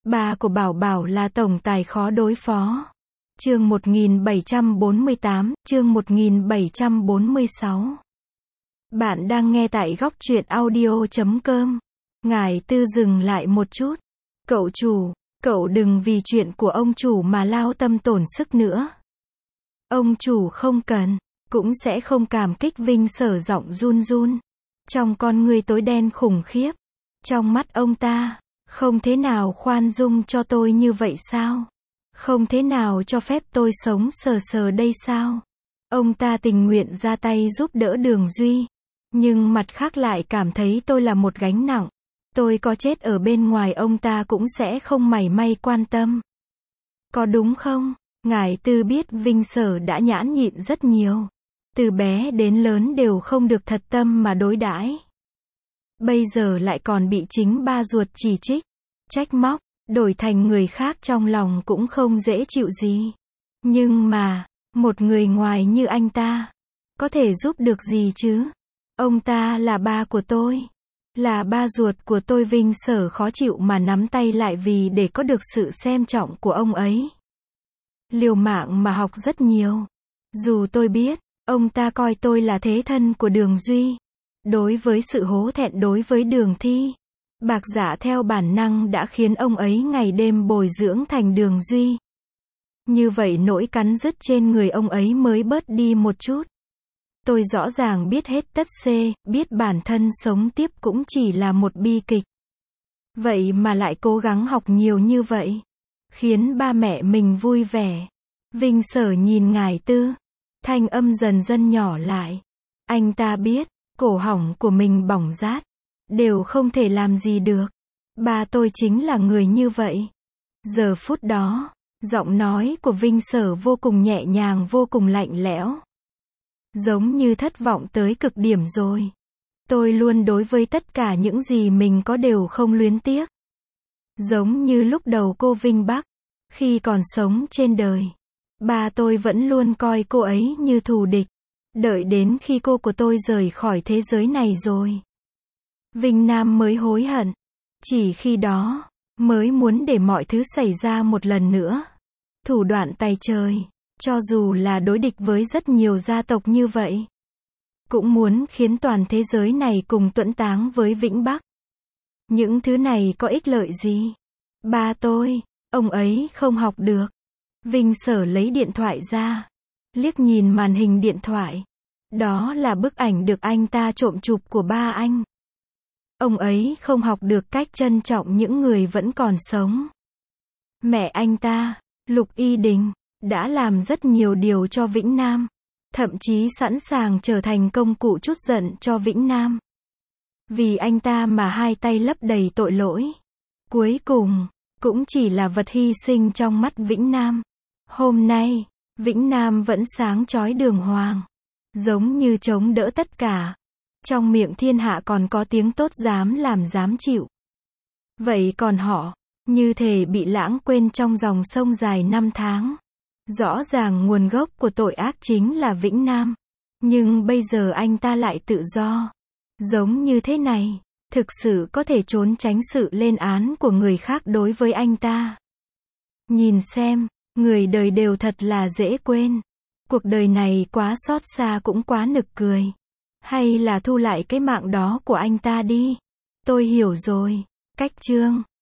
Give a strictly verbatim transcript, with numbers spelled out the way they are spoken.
Ba của Bảo Bảo là tổng tài khó đối phó. Chương một nghìn bảy trăm bốn mươi tám, chương một nghìn bảy trăm bốn mươi sáu. Bạn đang nghe tại góc truyện audio chấm com. Ngài Tư dừng lại một chút. Cậu chủ, cậu đừng vì chuyện của ông chủ mà lao tâm tổn sức nữa. Ông chủ không cần, cũng sẽ không cảm kích. Vinh Sở giọng run run. Trong con ngươi tối đen khủng khiếp. Trong mắt ông ta, không thế nào khoan dung cho tôi như vậy sao? Không thế nào cho phép tôi sống sờ sờ đây sao? Ông ta tình nguyện ra tay giúp đỡ Đường Duy. Nhưng mặt khác lại cảm thấy tôi là một gánh nặng. Tôi có chết ở bên ngoài ông ta cũng sẽ không mảy may quan tâm. Có đúng không? Ngài Tư biết Vinh Sở đã nhãn nhịn rất nhiều. Từ bé đến lớn đều không được thật tâm mà đối đãi. Bây giờ lại còn bị chính ba ruột chỉ trích, trách móc, đổi thành người khác trong lòng cũng không dễ chịu gì. Nhưng mà, một người ngoài như anh ta, có thể giúp được gì chứ? Ông ta là ba của tôi, là ba ruột của tôi. Vinh Sở khó chịu mà nắm tay lại vì để có được sự xem trọng của ông ấy. Liều mạng mà học rất nhiều. Dù tôi biết, ông ta coi tôi là thế thân của Đường Duy. Đối với sự hổ thẹn đối với Đường Thi, Bạc Dạ theo bản năng đã khiến ông ấy ngày đêm bồi dưỡng thành Đường Duy. Như vậy nỗi cắn rứt trên người ông ấy mới bớt đi một chút. Tôi rõ ràng biết hết tất xê, biết bản thân sống tiếp cũng chỉ là một bi kịch. Vậy mà lại cố gắng học nhiều như vậy, khiến ba mẹ mình vui vẻ. Vinh Sở nhìn Ngài Tư, thanh âm dần dần nhỏ lại. Anh ta biết, cổ họng của mình bỏng rát, đều không thể làm gì được. Ba tôi chính là người như vậy. Giờ phút đó, giọng nói của Vinh Sở vô cùng nhẹ nhàng, vô cùng lạnh lẽo. Giống như thất vọng tới cực điểm rồi. Tôi luôn đối với tất cả những gì mình có đều không luyến tiếc. Giống như lúc đầu cô Vinh Bắc, khi còn sống trên đời, ba tôi vẫn luôn coi cô ấy như thù địch. Đợi đến khi cô của tôi rời khỏi thế giới này rồi, Vinh Nam mới hối hận. Chỉ khi đó, mới muốn để mọi thứ xảy ra một lần nữa. Thủ đoạn tày trời, cho dù là đối địch với rất nhiều gia tộc như vậy, cũng muốn khiến toàn thế giới này cùng tuẫn táng với Vĩnh Bắc. Những thứ này có ích lợi gì? Ba tôi, ông ấy không học được. Vinh Sở lấy điện thoại ra, liếc nhìn màn hình điện thoại. Đó là bức ảnh được anh ta trộm chụp của ba anh. Ông ấy không học được cách trân trọng những người vẫn còn sống. Mẹ anh ta, Lục Y Đình, đã làm rất nhiều điều cho Vĩnh Nam. Thậm chí sẵn sàng trở thành công cụ trút giận cho Vĩnh Nam. Vì anh ta mà hai tay lấp đầy tội lỗi. Cuối cùng, cũng chỉ là vật hy sinh trong mắt Vĩnh Nam. Hôm nay, Vĩnh Nam vẫn sáng chói đường hoàng. Giống như chống đỡ tất cả. Trong miệng thiên hạ còn có tiếng tốt dám làm dám chịu. Vậy còn họ, như thể bị lãng quên trong dòng sông dài năm tháng. Rõ ràng nguồn gốc của tội ác chính là Vĩnh Nam. Nhưng bây giờ anh ta lại tự do. Giống như thế này, thực sự có thể trốn tránh sự lên án của người khác đối với anh ta. Nhìn xem, người đời đều thật là dễ quên. Cuộc đời này quá xót xa cũng quá nực cười. Hay là thu lại cái mạng đó của anh ta đi. Tôi hiểu rồi. Cách chương